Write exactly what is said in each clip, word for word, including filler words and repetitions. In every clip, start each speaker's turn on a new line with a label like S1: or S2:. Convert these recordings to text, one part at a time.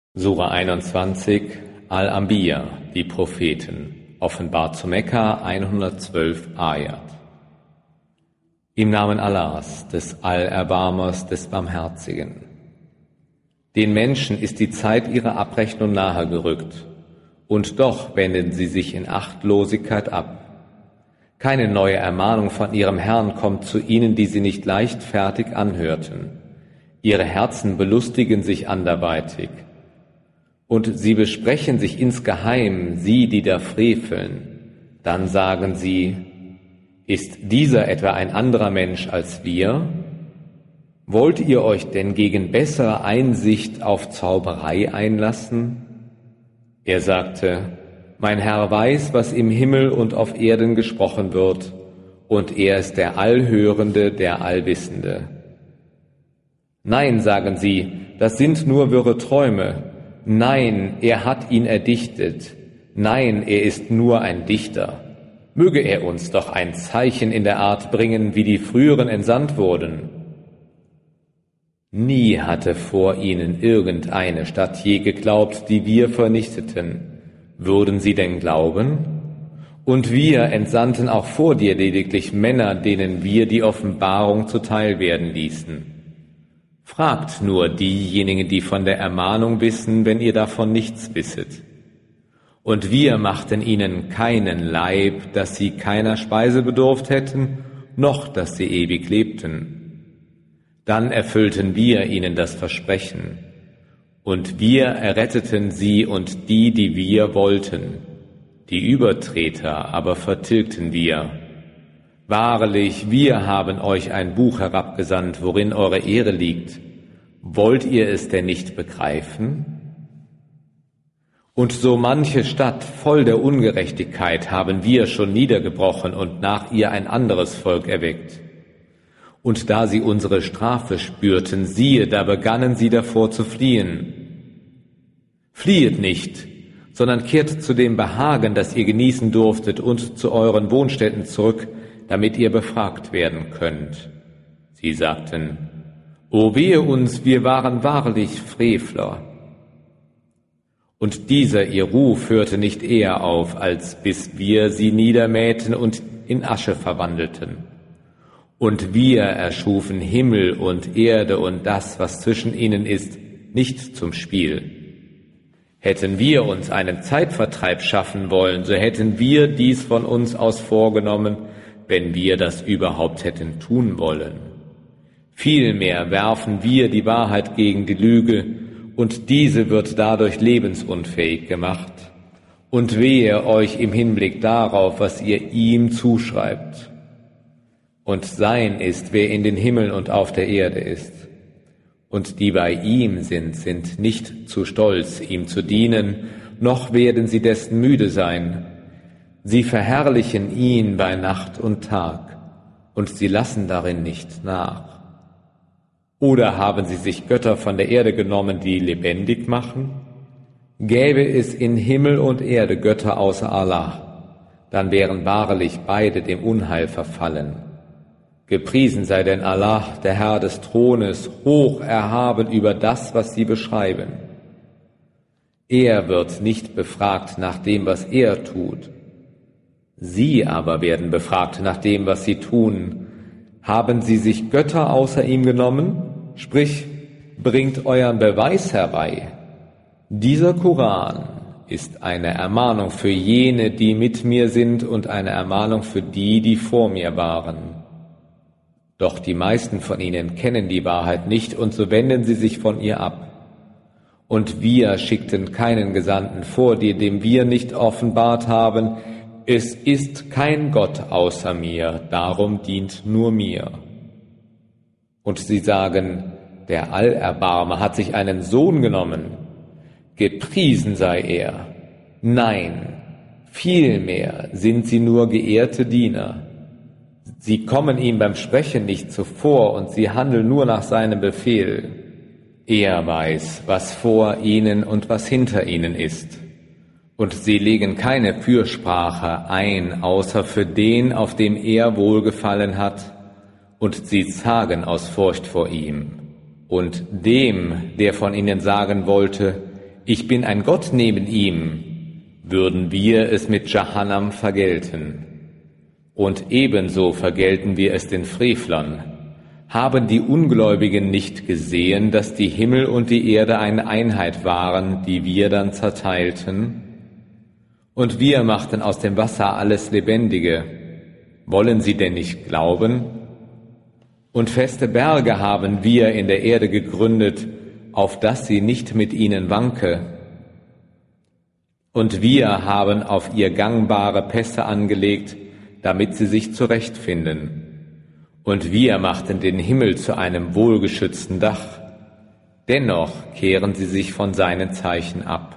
S1: Sura einundzwanzig, Al-Anbiya, die Propheten, offenbart zu Mekka, hundertzwölf Ayat. Im Namen Allahs, des Allerbarmers, des Barmherzigen. Den Menschen ist die Zeit ihrer Abrechnung nahe gerückt, und doch wenden sie sich in Achtlosigkeit ab. Keine neue Ermahnung von ihrem Herrn kommt zu ihnen, die sie nicht leichtfertig anhörten. Ihre Herzen belustigen sich anderweitig. Und sie besprechen sich insgeheim, sie, die da freveln. Dann sagen sie, ist dieser etwa ein anderer Mensch als wir? Wollt ihr euch denn gegen bessere Einsicht auf Zauberei einlassen? Er sagte, mein Herr weiß, was im Himmel und auf Erden gesprochen wird, und er ist der Allhörende, der Allwissende. Nein, sagen sie, das sind nur wirre Träume. Nein, er hat ihn erdichtet. Nein, er ist nur ein Dichter. Möge er uns doch ein Zeichen in der Art bringen, wie die früheren entsandt wurden. Nie hatte vor ihnen irgendeine Stadt je geglaubt, die wir vernichteten. Würden sie denn glauben? Und wir entsandten auch vor dir lediglich Männer, denen wir die Offenbarung zuteil werden ließen. Fragt nur diejenigen, die von der Ermahnung wissen, wenn ihr davon nichts wisset. Und wir machten ihnen keinen Leib, dass sie keiner Speise bedurft hätten, noch dass sie ewig lebten. Dann erfüllten wir ihnen das Versprechen, und wir erretteten sie und die, die wir wollten. Die Übertreter aber vertilgten wir. Wahrlich, wir haben euch ein Buch herabgesandt, worin eure Ehre liegt. Wollt ihr es denn nicht begreifen? Und so manche Stadt voll der Ungerechtigkeit haben wir schon niedergebrochen und nach ihr ein anderes Volk erweckt. Und da sie unsere Strafe spürten, siehe, da begannen sie davor zu fliehen. Fliehet nicht, sondern kehrt zu dem Behagen, das ihr genießen durftet, und zu euren Wohnstätten zurück, damit ihr befragt werden könnt. Sie sagten, O wehe uns, wir waren wahrlich Frevler. Und dieser ihr Ruf hörte nicht eher auf, als bis wir sie niedermähten und in Asche verwandelten. Und wir erschufen Himmel und Erde und das, was zwischen ihnen ist, nicht zum Spiel. Hätten wir uns einen Zeitvertreib schaffen wollen, so hätten wir dies von uns aus vorgenommen, wenn wir das überhaupt hätten tun wollen. Vielmehr werfen wir die Wahrheit gegen die Lüge, und diese wird dadurch lebensunfähig gemacht. Und wehe euch im Hinblick darauf, was ihr ihm zuschreibt. Und sein ist, wer in den Himmeln und auf der Erde ist. Und die bei ihm sind, sind nicht zu stolz, ihm zu dienen, noch werden sie dessen müde sein. Sie verherrlichen ihn bei Nacht und Tag, und sie lassen darin nicht nach. Oder haben sie sich Götter von der Erde genommen, die lebendig machen? Gäbe es in Himmel und Erde Götter außer Allah, dann wären wahrlich beide dem Unheil verfallen. Gepriesen sei denn Allah, der Herr des Thrones, hoch erhaben über das, was sie beschreiben. Er wird nicht befragt nach dem, was er tut. Sie aber werden befragt nach dem, was sie tun. Haben sie sich Götter außer ihm genommen? Sprich, bringt euren Beweis herbei. Dieser Koran ist eine Ermahnung für jene, die mit mir sind, und eine Ermahnung für die, die vor mir waren. Doch die meisten von ihnen kennen die Wahrheit nicht, und so wenden sie sich von ihr ab. Und wir schickten keinen Gesandten vor dir, dem wir nicht offenbart haben, es ist kein Gott außer mir, darum dient nur mir. Und sie sagen, der Allerbarmer hat sich einen Sohn genommen. Gepriesen sei er. Nein, vielmehr sind sie nur geehrte Diener. Sie kommen ihm beim Sprechen nicht zuvor, und sie handeln nur nach seinem Befehl. Er weiß, was vor ihnen und was hinter ihnen ist. Und sie legen keine Fürsprache ein, außer für den, auf dem er Wohlgefallen hat, und sie zagen aus Furcht vor ihm. Und dem, der von ihnen sagen wollte, ich bin ein Gott neben ihm, würden wir es mit Jahannam vergelten. Und ebenso vergelten wir es den Frevlern. Haben die Ungläubigen nicht gesehen, dass die Himmel und die Erde eine Einheit waren, die wir dann zerteilten? Und wir machten aus dem Wasser alles Lebendige. Wollen sie denn nicht glauben? Und feste Berge haben wir in der Erde gegründet, auf dass sie nicht mit ihnen wanke. Und wir haben auf ihr gangbare Pässe angelegt, damit sie sich zurechtfinden. Und wir machten den Himmel zu einem wohlgeschützten Dach. Dennoch kehren sie sich von seinen Zeichen ab.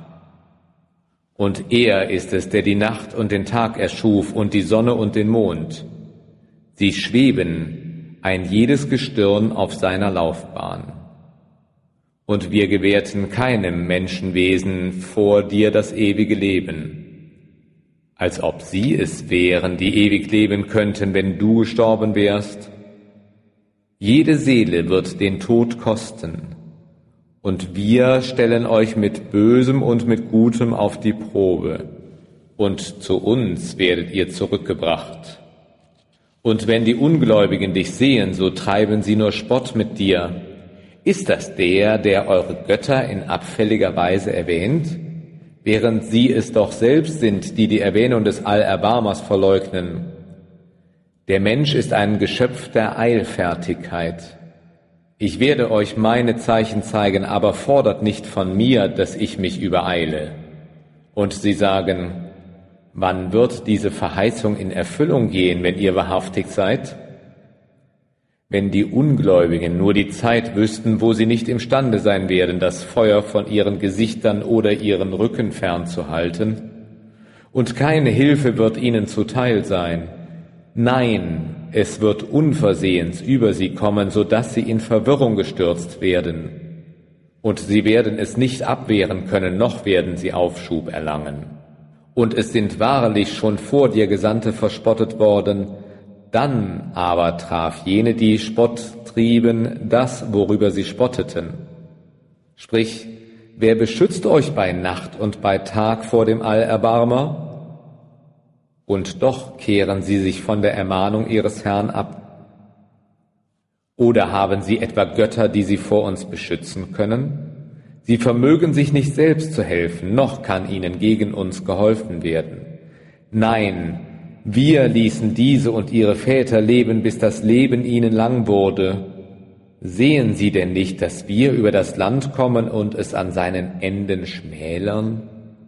S1: Und er ist es, der die Nacht und den Tag erschuf und die Sonne und den Mond. Sie schweben, ein jedes Gestirn auf seiner Laufbahn. Und wir gewährten keinem Menschenwesen vor dir das ewige Leben, als ob sie es wären, die ewig leben könnten, wenn du gestorben wärst. Jede Seele wird den Tod kosten, und wir stellen euch mit Bösem und mit Gutem auf die Probe, und zu uns werdet ihr zurückgebracht. Und wenn die Ungläubigen dich sehen, so treiben sie nur Spott mit dir. Ist das der, der eure Götter in abfälliger Weise erwähnt, während sie es doch selbst sind, die die Erwähnung des Allerbarmers verleugnen? Der Mensch ist ein Geschöpf der Eilfertigkeit. Ich werde euch meine Zeichen zeigen, aber fordert nicht von mir, dass ich mich übereile. Und sie sagen, wann wird diese Verheißung in Erfüllung gehen, wenn ihr wahrhaftig seid? Wenn die Ungläubigen nur die Zeit wüssten, wo sie nicht imstande sein werden, das Feuer von ihren Gesichtern oder ihren Rücken fernzuhalten, und keine Hilfe wird ihnen zuteil sein. Nein, es wird unversehens über sie kommen, so dass sie in Verwirrung gestürzt werden. Und sie werden es nicht abwehren können, noch werden sie Aufschub erlangen. Und es sind wahrlich schon vor dir Gesandte verspottet worden, dann aber traf jene, die Spott trieben, das, worüber sie spotteten. Sprich, wer beschützt euch bei Nacht und bei Tag vor dem Allerbarmer? Und doch kehren sie sich von der Ermahnung ihres Herrn ab. Oder haben sie etwa Götter, die sie vor uns beschützen können? Sie vermögen sich nicht selbst zu helfen, noch kann ihnen gegen uns geholfen werden. Nein, wir ließen diese und ihre Väter leben, bis das Leben ihnen lang wurde. Sehen sie denn nicht, dass wir über das Land kommen und es an seinen Enden schmälern?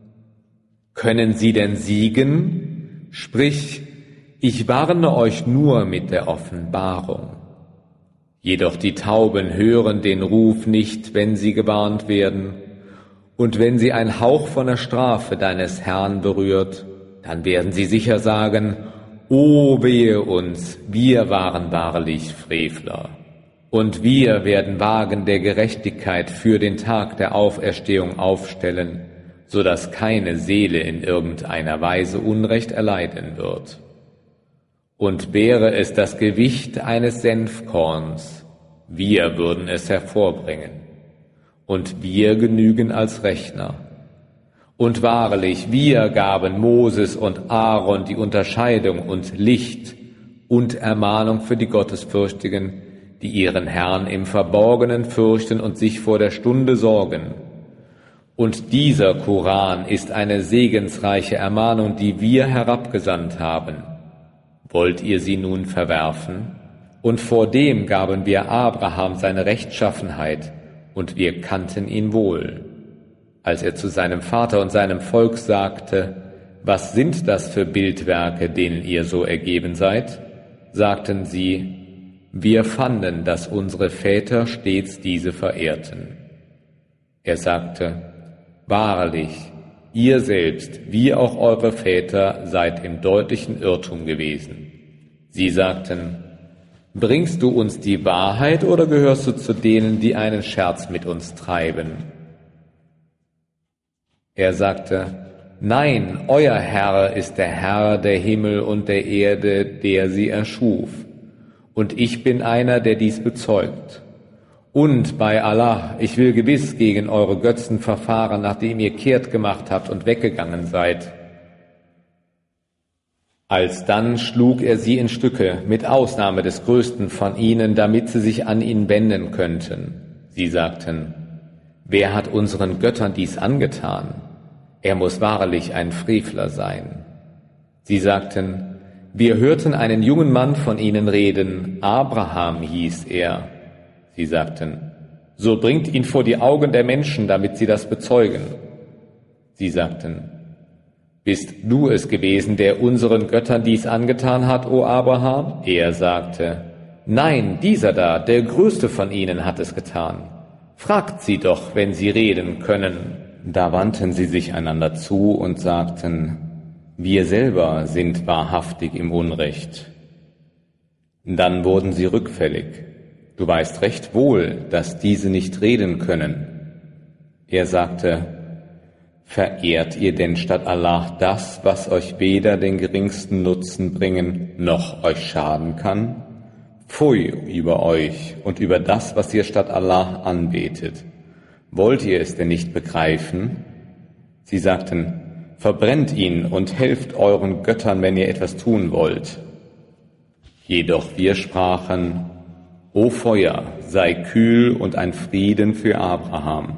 S1: Können sie denn siegen? Sprich, ich warne euch nur mit der Offenbarung. Jedoch die Tauben hören den Ruf nicht, wenn sie gewarnt werden. Und wenn sie ein Hauch von der Strafe deines Herrn berührt, dann werden sie sicher sagen, O wehe uns, wir waren wahrlich Frevler. Und wir werden Wagen der Gerechtigkeit für den Tag der Auferstehung aufstellen, so dass keine Seele in irgendeiner Weise Unrecht erleiden wird. Und wäre es das Gewicht eines Senfkorns, wir würden es hervorbringen, und wir genügen als Rechner. Und wahrlich, wir gaben Moses und Aaron die Unterscheidung und Licht und Ermahnung für die Gottesfürchtigen, die ihren Herrn im Verborgenen fürchten und sich vor der Stunde sorgen. Und dieser Koran ist eine segensreiche Ermahnung, die wir herabgesandt haben. Wollt ihr sie nun verwerfen? Und vor dem gaben wir Abraham seine Rechtschaffenheit, und wir kannten ihn wohl. Als er zu seinem Vater und seinem Volk sagte, was sind das für Bildwerke, denen ihr so ergeben seid? Sagten sie, wir fanden, dass unsere Väter stets diese verehrten. Er sagte, wahrlich, ihr selbst, wie auch eure Väter, seid im deutlichen Irrtum gewesen. Sie sagten, bringst du uns die Wahrheit oder gehörst du zu denen, die einen Scherz mit uns treiben? Er sagte, nein, euer Herr ist der Herr der Himmel und der Erde, der sie erschuf. Und ich bin einer, der dies bezeugt. Und bei Allah, ich will gewiss gegen eure Götzen verfahren, nachdem ihr kehrt gemacht habt und weggegangen seid. Alsdann schlug er sie in Stücke, mit Ausnahme des größten von ihnen, damit sie sich an ihn wenden könnten. Sie sagten, wer hat unseren Göttern dies angetan? Er muss wahrlich ein Frevler sein. Sie sagten, wir hörten einen jungen Mann von ihnen reden, Abraham hieß er. Sie sagten, so bringt ihn vor die Augen der Menschen, damit sie das bezeugen. Sie sagten, bist du es gewesen, der unseren Göttern dies angetan hat, o Abraham? Er sagte, nein, dieser da, der größte von ihnen, hat es getan. Fragt sie doch, wenn sie reden können. Da wandten sie sich einander zu und sagten, wir selber sind wahrhaftig im Unrecht. Dann wurden sie rückfällig. Du weißt recht wohl, dass diese nicht reden können. Er sagte, verehrt ihr denn statt Allah das, was euch weder den geringsten Nutzen bringen, noch euch schaden kann? Pfui über euch und über das, was ihr statt Allah anbetet. Wollt ihr es denn nicht begreifen? Sie sagten, verbrennt ihn und helft euren Göttern, wenn ihr etwas tun wollt. Jedoch wir sprachen, O Feuer, sei kühl und ein Frieden für Abraham.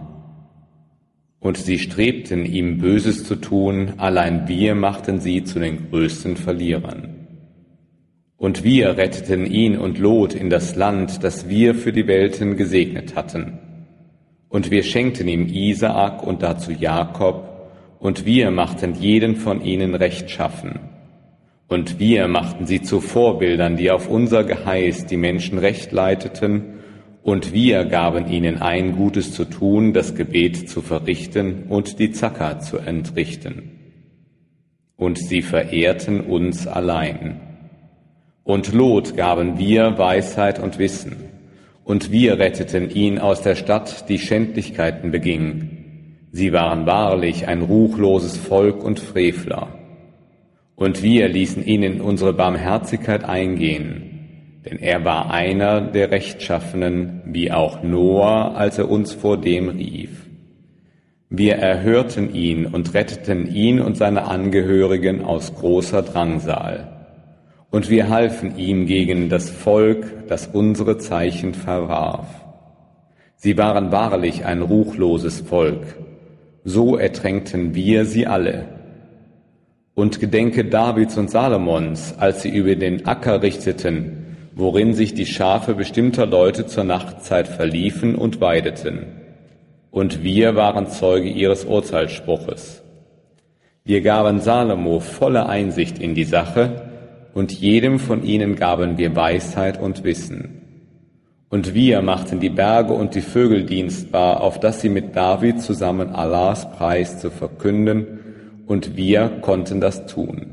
S1: Und sie strebten, ihm Böses zu tun, allein wir machten sie zu den größten Verlierern. Und wir retteten ihn und Lot in das Land, das wir für die Welten gesegnet hatten. Und wir schenkten ihm Isaak und dazu Jakob, und wir machten jeden von ihnen rechtschaffen. Und wir machten sie zu Vorbildern, die auf unser Geheiß die Menschen recht leiteten, und wir gaben ihnen ein, Gutes zu tun, das Gebet zu verrichten und die Zakka zu entrichten. Und sie verehrten uns allein. Und Lot gaben wir Weisheit und Wissen, und wir retteten ihn aus der Stadt, die Schändlichkeiten beging. Sie waren wahrlich ein ruchloses Volk und Frevler. Und wir ließen ihn in unsere Barmherzigkeit eingehen, denn er war einer der Rechtschaffenen, wie auch Noah, als er uns vor dem rief. Wir erhörten ihn und retteten ihn und seine Angehörigen aus großer Drangsal. Und wir halfen ihm gegen das Volk, das unsere Zeichen verwarf. Sie waren wahrlich ein ruchloses Volk. So ertränkten wir sie alle. Und gedenke Davids und Salomons, als sie über den Acker richteten, worin sich die Schafe bestimmter Leute zur Nachtzeit verliefen und weideten. Und wir waren Zeuge ihres Urteilsspruches. Wir gaben Salomo volle Einsicht in die Sache, und jedem von ihnen gaben wir Weisheit und Wissen. Und wir machten die Berge und die Vögel dienstbar, auf dass sie mit David zusammen Allahs Preis zu verkünden, und wir konnten das tun.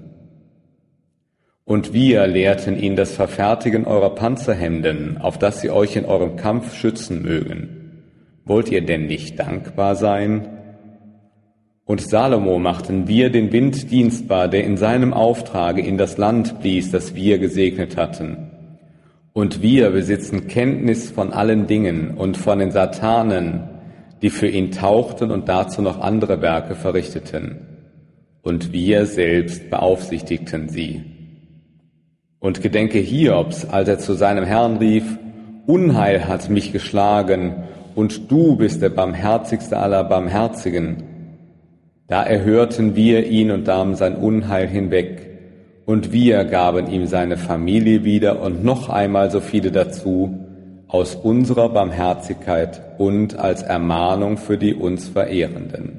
S1: Und wir lehrten ihn das Verfertigen eurer Panzerhemden, auf dass sie euch in eurem Kampf schützen mögen. Wollt ihr denn nicht dankbar sein? Und Salomo machten wir den Wind dienstbar, der in seinem Auftrage in das Land blies, das wir gesegnet hatten. Und wir besitzen Kenntnis von allen Dingen und von den Satanen, die für ihn tauchten und dazu noch andere Werke verrichteten. Und wir selbst beaufsichtigten sie. Und gedenke Hiobs, als er zu seinem Herrn rief, Unheil hat mich geschlagen, und du bist der barmherzigste aller Barmherzigen. Da erhörten wir ihn und nahmen sein Unheil hinweg, und wir gaben ihm seine Familie wieder und noch einmal so viele dazu, aus unserer Barmherzigkeit und als Ermahnung für die uns Verehrenden.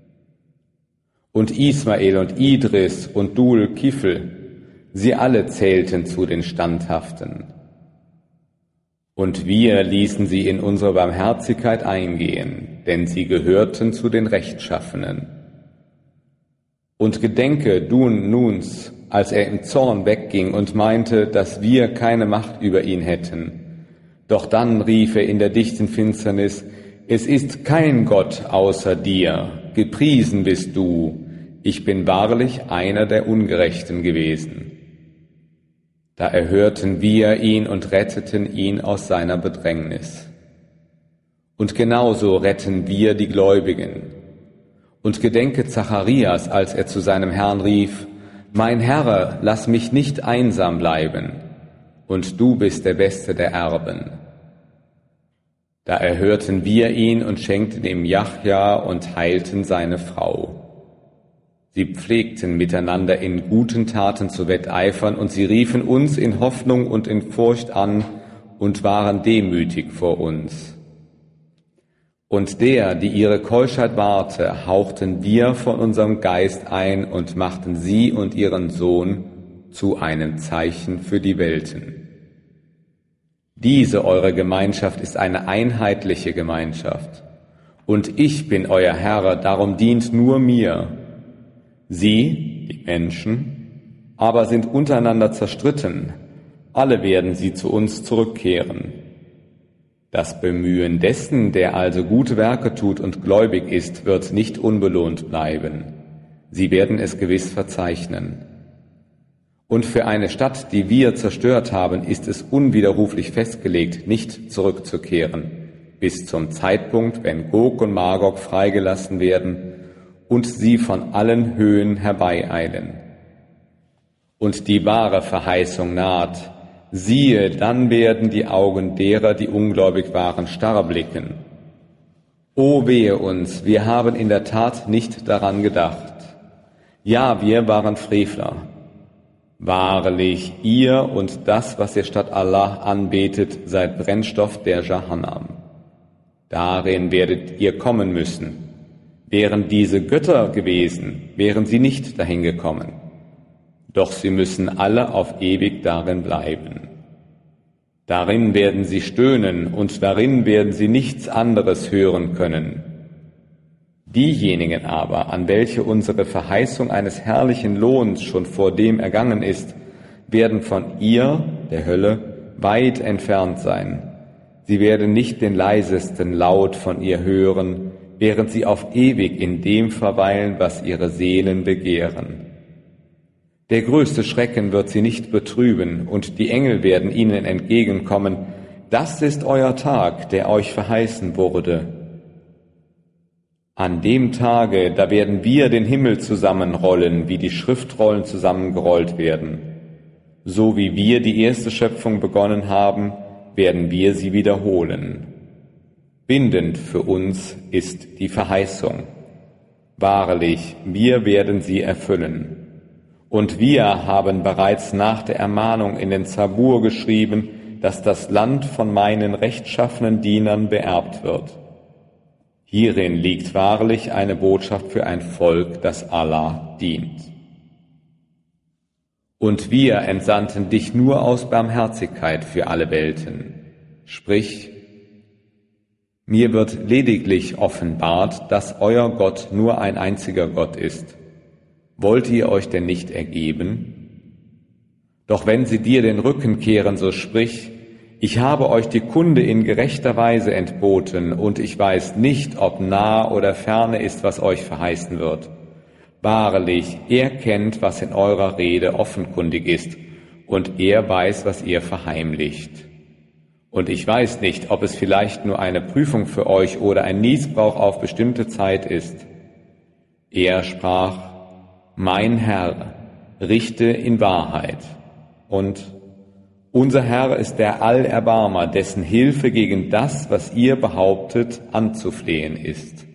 S1: Und Ismael und Idris und Dul Kifl, sie alle zählten zu den Standhaften. Und wir ließen sie in unsere Barmherzigkeit eingehen, denn sie gehörten zu den Rechtschaffenen. Und gedenke Dun Nuns, als er im Zorn wegging und meinte, dass wir keine Macht über ihn hätten. Doch dann rief er in der dichten Finsternis, es ist kein Gott außer dir, gepriesen bist du, ich bin wahrlich einer der Ungerechten gewesen. Da erhörten wir ihn und retteten ihn aus seiner Bedrängnis. Und genauso retten wir die Gläubigen. Und gedenke Zacharias, als er zu seinem Herrn rief, »Mein Herr, lass mich nicht einsam bleiben, und du bist der Beste der Erben.« Da erhörten wir ihn und schenkten ihm Jachja und heilten seine Frau. Sie pflegten miteinander in guten Taten zu wetteifern, und sie riefen uns in Hoffnung und in Furcht an und waren demütig vor uns. Und der, die ihre Keuschheit wahrte, hauchten wir von unserem Geist ein und machten sie und ihren Sohn zu einem Zeichen für die Welten. Diese eure Gemeinschaft ist eine einheitliche Gemeinschaft. Und ich bin euer Herr, darum dient nur mir. Sie, die Menschen, aber sind untereinander zerstritten. Alle werden sie zu uns zurückkehren. Das Bemühen dessen, der also gute Werke tut und gläubig ist, wird nicht unbelohnt bleiben. Sie werden es gewiss verzeichnen. Und für eine Stadt, die wir zerstört haben, ist es unwiderruflich festgelegt, nicht zurückzukehren, bis zum Zeitpunkt, wenn Gog und Magog freigelassen werden und sie von allen Höhen herbeieilen. Und die wahre Verheißung naht. Siehe, dann werden die Augen derer, die ungläubig waren, starr blicken. O wehe uns, wir haben in der Tat nicht daran gedacht. Ja, wir waren Frevler. Wahrlich, ihr und das, was ihr statt Allah anbetet, seid Brennstoff der Jahannam. Darin werdet ihr kommen müssen. Wären diese Götter gewesen, wären sie nicht dahin gekommen. Doch sie müssen alle auf ewig darin bleiben. Darin werden sie stöhnen und darin werden sie nichts anderes hören können. Diejenigen aber, an welche unsere Verheißung eines herrlichen Lohns schon vordem ergangen ist, werden von ihr, der Hölle, weit entfernt sein. Sie werden nicht den leisesten Laut von ihr hören, während sie auf ewig in dem verweilen, was ihre Seelen begehren. Der größte Schrecken wird sie nicht betrüben, und die Engel werden ihnen entgegenkommen. Das ist euer Tag, der euch verheißen wurde. An dem Tage, da werden wir den Himmel zusammenrollen, wie die Schriftrollen zusammengerollt werden. So wie wir die erste Schöpfung begonnen haben, werden wir sie wiederholen. Bindend für uns ist die Verheißung. Wahrlich, wir werden sie erfüllen. Und wir haben bereits nach der Ermahnung in den Zabur geschrieben, dass das Land von meinen rechtschaffenen Dienern beerbt wird. Hierin liegt wahrlich eine Botschaft für ein Volk, das Allah dient. Und wir entsandten dich nur aus Barmherzigkeit für alle Welten. Sprich, mir wird lediglich offenbart, dass euer Gott nur ein einziger Gott ist. Wollt ihr euch denn nicht ergeben? Doch wenn sie dir den Rücken kehren, so sprich, ich habe euch die Kunde in gerechter Weise entboten, und ich weiß nicht, ob nah oder ferne ist, was euch verheißen wird. Wahrlich, er kennt, was in eurer Rede offenkundig ist, und er weiß, was ihr verheimlicht. Und ich weiß nicht, ob es vielleicht nur eine Prüfung für euch oder ein Nießbrauch auf bestimmte Zeit ist. Er sprach, mein Herr, richte in Wahrheit. Und unser Herr ist der Allerbarmer, dessen Hilfe gegen das, was ihr behauptet, anzuflehen ist.